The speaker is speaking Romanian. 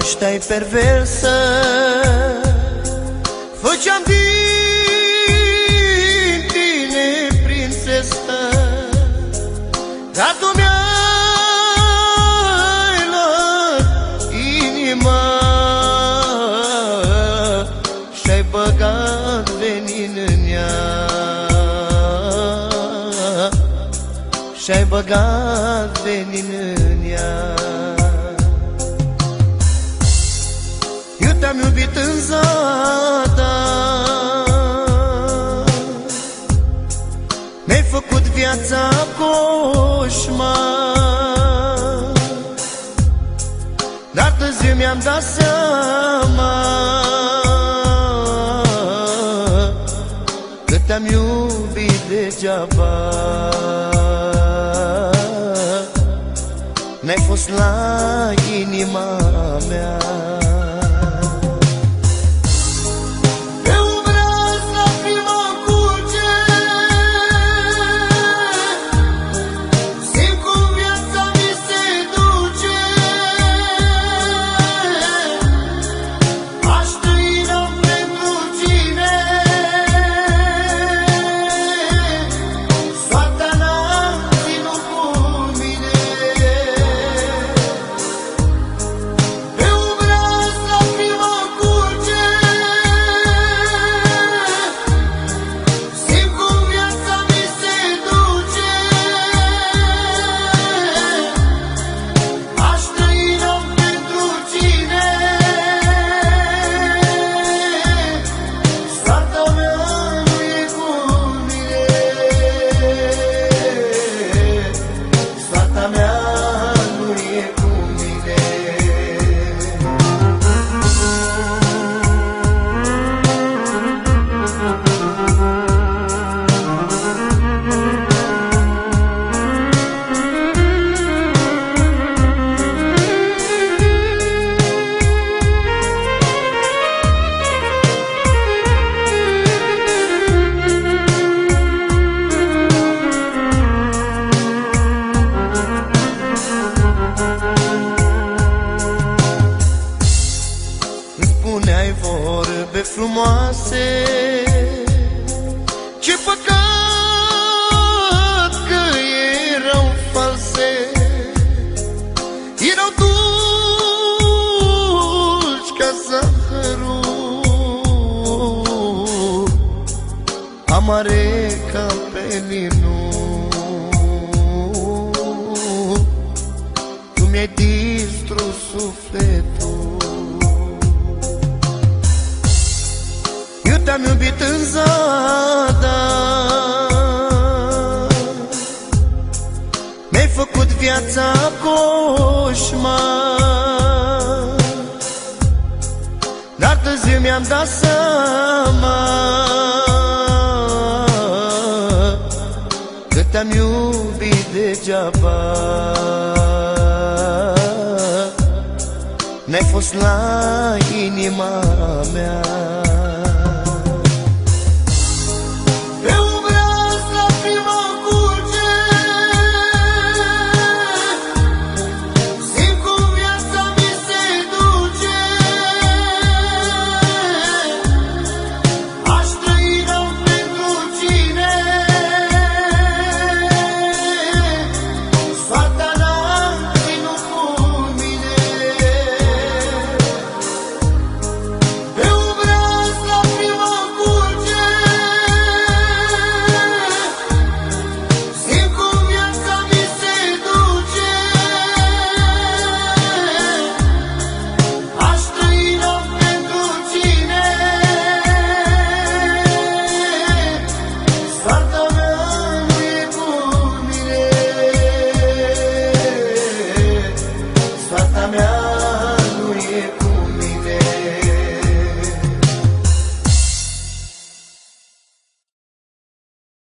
ești perversă. Făceam din tine prințesă, dar tu mi-ai luat inima și-ai băgat venin în ea, și-ai băgat venin în ea. Eu te-am iubit în zadar, mi-ai făcut viața coșmar, dar târziu mi-am dat seama că te-am iubit degeaba. N-ai fost la inima mea. Spuneai vorbe frumoase, ce păcat că erau false, erau dulci ca zahărul, amare ca pelinul. Tu mi-ai distrus sufletul. Te-am iubit în zadar, mi-ai făcut viața coșmar, dar târziu mi-am dat seama că te-am iubit degeaba. N-ai fost la inima mea.